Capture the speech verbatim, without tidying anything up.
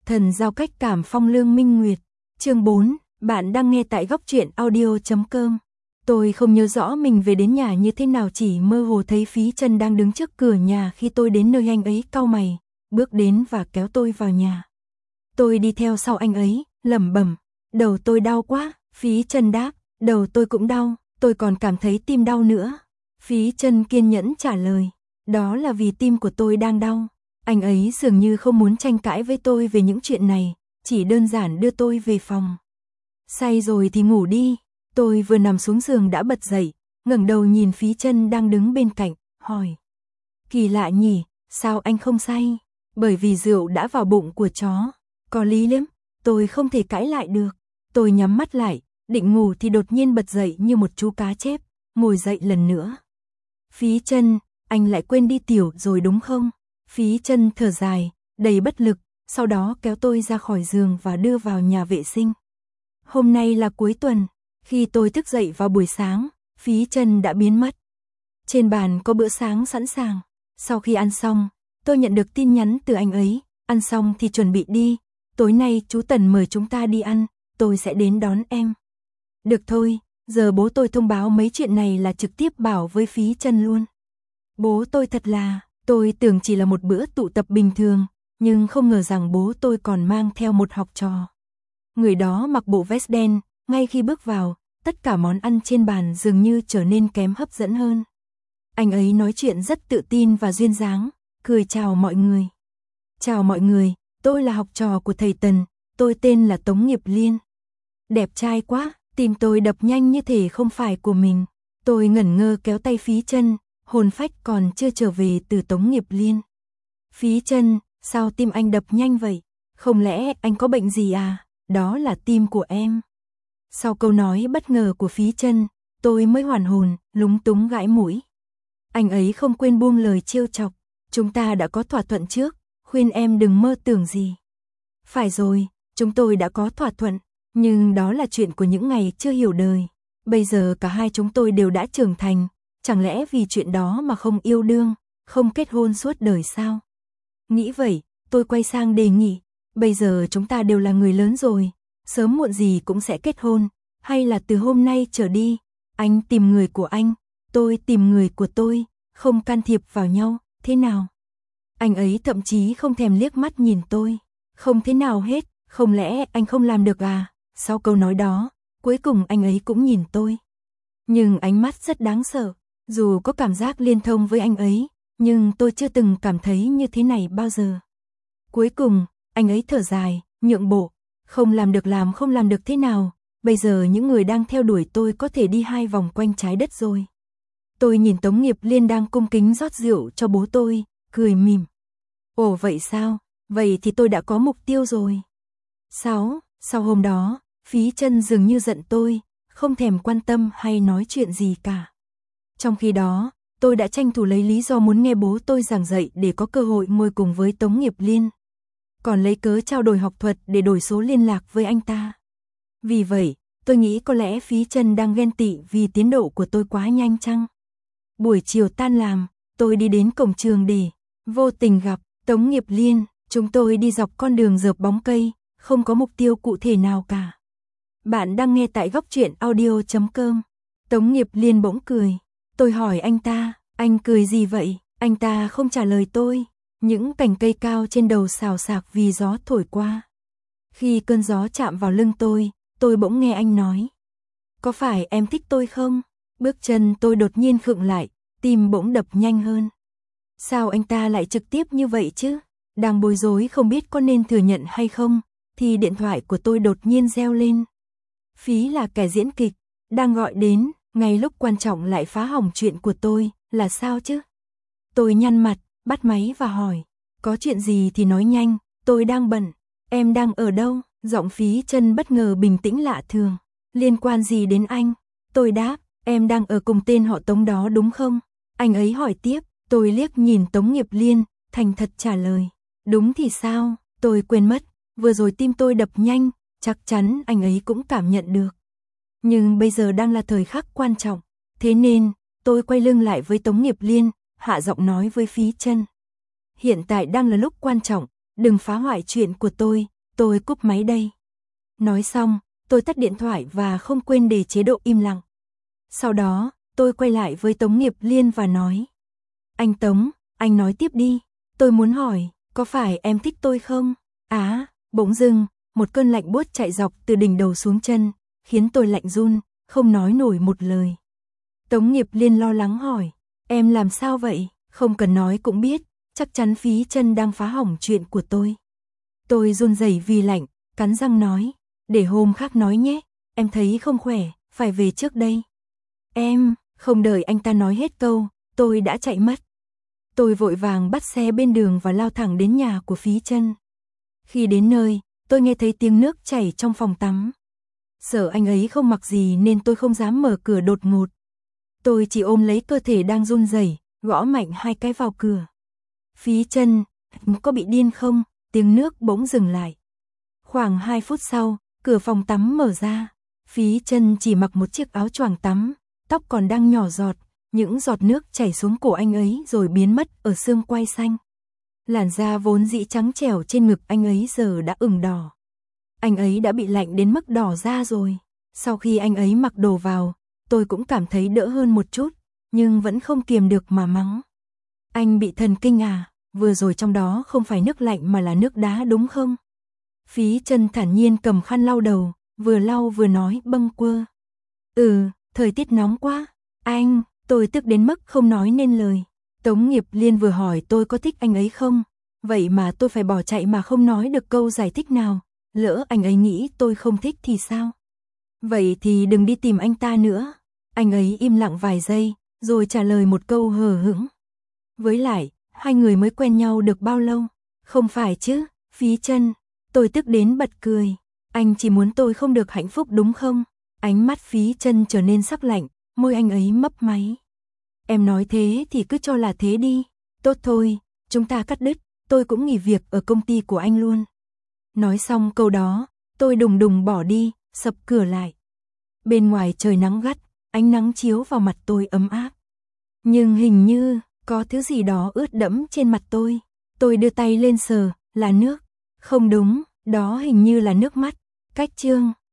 Thần giao cách cảm phong lương minh nguyệt. Chương bốn, bạn đang nghe tại góc truyện audio chấm com. Tôi không nhớ rõ mình về đến nhà như thế nào, chỉ mơ hồ thấy Phí Chân đang đứng trước cửa nhà khi tôi đến nơi anh ấy cau mày, bước đến và kéo tôi vào nhà. Tôi đi theo sau anh ấy, lẩm bẩm, đầu tôi đau quá. Phí Chân đáp, đầu tôi cũng đau, tôi còn cảm thấy tim đau nữa. Phí Chân kiên nhẫn trả lời, đó là vì tim của tôi đang đau. Anh ấy dường như không muốn tranh cãi với tôi về những chuyện này, chỉ đơn giản đưa tôi về phòng. Say rồi thì ngủ đi. Tôi vừa nằm xuống giường đã bật dậy, ngẩng đầu nhìn Phí Chân đang đứng bên cạnh, hỏi. Kỳ lạ nhỉ, sao anh không say? Bởi vì rượu đã vào bụng của chó. Có lý lắm, tôi không thể cãi lại được. Tôi nhắm mắt lại, định ngủ thì đột nhiên bật dậy như một chú cá chép, ngồi dậy lần nữa. Phí Chân, anh lại quên đi tiểu rồi đúng không? Phí Chân thở dài, đầy bất lực, sau đó kéo tôi ra khỏi giường và đưa vào nhà vệ sinh. Hôm nay là cuối tuần, khi tôi thức dậy vào buổi sáng, Phí Chân đã biến mất. Trên bàn có bữa sáng sẵn sàng. Sau khi ăn xong, tôi nhận được tin nhắn từ anh ấy, ăn xong thì chuẩn bị đi, tối nay chú Tần mời chúng ta đi ăn, tôi sẽ đến đón em. Được thôi, giờ bố tôi thông báo mấy chuyện này là trực tiếp bảo với Phí Chân luôn. Bố tôi thật là, tôi tưởng chỉ là một bữa tụ tập bình thường, nhưng không ngờ rằng bố tôi còn mang theo một học trò. Người đó mặc bộ vest đen, ngay khi bước vào, tất cả món ăn trên bàn dường như trở nên kém hấp dẫn hơn. Anh ấy nói chuyện rất tự tin và duyên dáng, cười chào mọi người. Chào mọi người, tôi là học trò của thầy Tần, tôi tên là Tống Nghiệp Liên. Đẹp trai quá, tim tôi đập nhanh như thể không phải của mình. Tôi ngẩn ngơ kéo tay Phí Chân, hồn phách còn chưa trở về từ Tống Nghiệp Liên. Phí Chân, sao tim anh đập nhanh vậy? Không lẽ anh có bệnh gì à? Đó là tim của em. Sau câu nói bất ngờ của Phí Chân, tôi mới hoàn hồn, lúng túng gãi mũi. Anh ấy không quên buông lời trêu chọc, chúng ta đã có thỏa thuận trước, khuyên em đừng mơ tưởng gì. Phải rồi, chúng tôi đã có thỏa thuận, nhưng đó là chuyện của những ngày chưa hiểu đời. Bây giờ cả hai chúng tôi đều đã trưởng thành, chẳng lẽ vì chuyện đó mà không yêu đương, không kết hôn suốt đời sao? Nghĩ vậy, tôi quay sang đề nghị, bây giờ chúng ta đều là người lớn rồi, sớm muộn gì cũng sẽ kết hôn, hay là từ hôm nay trở đi, anh tìm người của anh, tôi tìm người của tôi, không can thiệp vào nhau, thế nào? Anh ấy thậm chí không thèm liếc mắt nhìn tôi, không thế nào hết, không lẽ anh không làm được à? Sau câu nói đó, cuối cùng anh ấy cũng nhìn tôi. Nhưng ánh mắt rất đáng sợ, dù có cảm giác liên thông với anh ấy, nhưng tôi chưa từng cảm thấy như thế này bao giờ. Cuối cùng, anh ấy thở dài, nhượng bộ, không làm được làm không làm được thế nào, bây giờ những người đang theo đuổi tôi có thể đi hai vòng quanh trái đất rồi. Tôi nhìn Tống Nghiệp Liên đang cung kính rót rượu cho bố tôi, cười mỉm. Ồ vậy sao, vậy thì tôi đã có mục tiêu rồi. Sáu, sau hôm đó, Phí Chân dường như giận tôi, không thèm quan tâm hay nói chuyện gì cả. Trong khi đó, tôi đã tranh thủ lấy lý do muốn nghe bố tôi giảng dạy để có cơ hội ngồi cùng với Tống Nghiệp Liên. Còn lấy cớ trao đổi học thuật để đổi số liên lạc với anh ta. Vì vậy, tôi nghĩ có lẽ Phí Chân đang ghen tị vì tiến độ của tôi quá nhanh chăng. Buổi chiều tan làm, tôi đi đến cổng trường để vô tình gặp Tống Nghiệp Liên. Chúng tôi đi dọc con đường rợp bóng cây, không có mục tiêu cụ thể nào cả. Bạn đang nghe tại góc truyện audio chấm com. Tống Nghiệp Liên bỗng cười. Tôi hỏi anh ta, anh cười gì vậy? Anh ta không trả lời tôi. Những cành cây cao trên đầu xào xạc vì gió thổi qua. Khi cơn gió chạm vào lưng tôi, tôi bỗng nghe anh nói. Có phải em thích tôi không? Bước chân tôi đột nhiên khựng lại, tim bỗng đập nhanh hơn. Sao anh ta lại trực tiếp như vậy chứ? Đang bối rối không biết có nên thừa nhận hay không, thì điện thoại của tôi đột nhiên reo lên. Phí là kẻ diễn kịch, đang gọi đến, ngay lúc quan trọng lại phá hỏng chuyện của tôi, là sao chứ? Tôi nhăn mặt, bắt máy và hỏi, có chuyện gì thì nói nhanh, tôi đang bận, em đang ở đâu? Giọng Phí Chân bất ngờ bình tĩnh lạ thường, liên quan gì đến anh? Tôi đáp, em đang ở cùng tên họ Tống đó đúng không? Anh ấy hỏi tiếp, tôi liếc nhìn Tống Nghiệp Liên, thành thật trả lời, đúng thì sao? Tôi quên mất, vừa rồi tim tôi đập nhanh, chắc chắn anh ấy cũng cảm nhận được. Nhưng bây giờ đang là thời khắc quan trọng, thế nên, tôi quay lưng lại với Tống Nghiệp Liên, hạ giọng nói với Phí Chân. Hiện tại đang là lúc quan trọng, đừng phá hoại chuyện của tôi, tôi cúp máy đây. Nói xong, tôi tắt điện thoại và không quên để chế độ im lặng. Sau đó, tôi quay lại với Tống Nghiệp Liên và nói. Anh Tống, anh nói tiếp đi. Tôi muốn hỏi, có phải em thích tôi không? Á, bỗng dưng, một cơn lạnh buốt chạy dọc từ đỉnh đầu xuống chân, khiến tôi lạnh run, không nói nổi một lời. Tống Nghiệp Liên lo lắng hỏi, em làm sao vậy? Không cần nói cũng biết, chắc chắn Phí Chân đang phá hỏng chuyện của tôi. Tôi run rẩy vì lạnh, cắn răng nói, để hôm khác nói nhé, em thấy không khỏe, phải về trước đây. Em, không đợi anh ta nói hết câu, tôi đã chạy mất. Tôi vội vàng bắt xe bên đường và lao thẳng đến nhà của Phí Chân. Khi đến nơi, tôi nghe thấy tiếng nước chảy trong phòng tắm. Sợ anh ấy không mặc gì nên tôi không dám mở cửa đột ngột. Tôi chỉ ôm lấy cơ thể đang run rẩy, gõ mạnh hai cái vào cửa. Phí Chân, có bị điên không? Tiếng nước bỗng dừng lại. Khoảng hai phút sau, cửa phòng tắm mở ra. Phí Chân chỉ mặc một chiếc áo choàng tắm, tóc còn đang nhỏ giọt, những giọt nước chảy xuống cổ anh ấy rồi biến mất ở xương quai xanh. Làn da vốn dĩ trắng trẻo trên ngực anh ấy giờ đã ửng đỏ. Anh ấy đã bị lạnh đến mức đỏ da rồi. Sau khi anh ấy mặc đồ vào, tôi cũng cảm thấy đỡ hơn một chút, nhưng vẫn không kiềm được mà mắng. Anh bị thần kinh à, vừa rồi trong đó không phải nước lạnh mà là nước đá đúng không? Phí Chân thản nhiên cầm khăn lau đầu, vừa lau vừa nói bâng quơ. Ừ, thời tiết nóng quá. Anh, tôi tức đến mức không nói nên lời. Tống Nghiệp Liên vừa hỏi tôi có thích anh ấy không, vậy mà tôi phải bỏ chạy mà không nói được câu giải thích nào, lỡ anh ấy nghĩ tôi không thích thì sao? Vậy thì đừng đi tìm anh ta nữa. Anh ấy im lặng vài giây, rồi trả lời một câu hờ hững. Với lại, hai người mới quen nhau được bao lâu? Không phải chứ, Phí Chân. Tôi tức đến bật cười. Anh chỉ muốn tôi không được hạnh phúc đúng không? Ánh mắt Phí Chân trở nên sắc lạnh, môi anh ấy mấp máy. Em nói thế thì cứ cho là thế đi. Tốt thôi, chúng ta cắt đứt, tôi cũng nghỉ việc ở công ty của anh luôn. Nói xong câu đó, tôi đùng đùng bỏ đi, sập cửa lại. Bên ngoài trời nắng gắt, ánh nắng chiếu vào mặt tôi ấm áp. Nhưng hình như, có thứ gì đó ướt đẫm trên mặt tôi. Tôi đưa tay lên sờ, là nước. Không đúng, đó hình như là nước mắt. Cách chương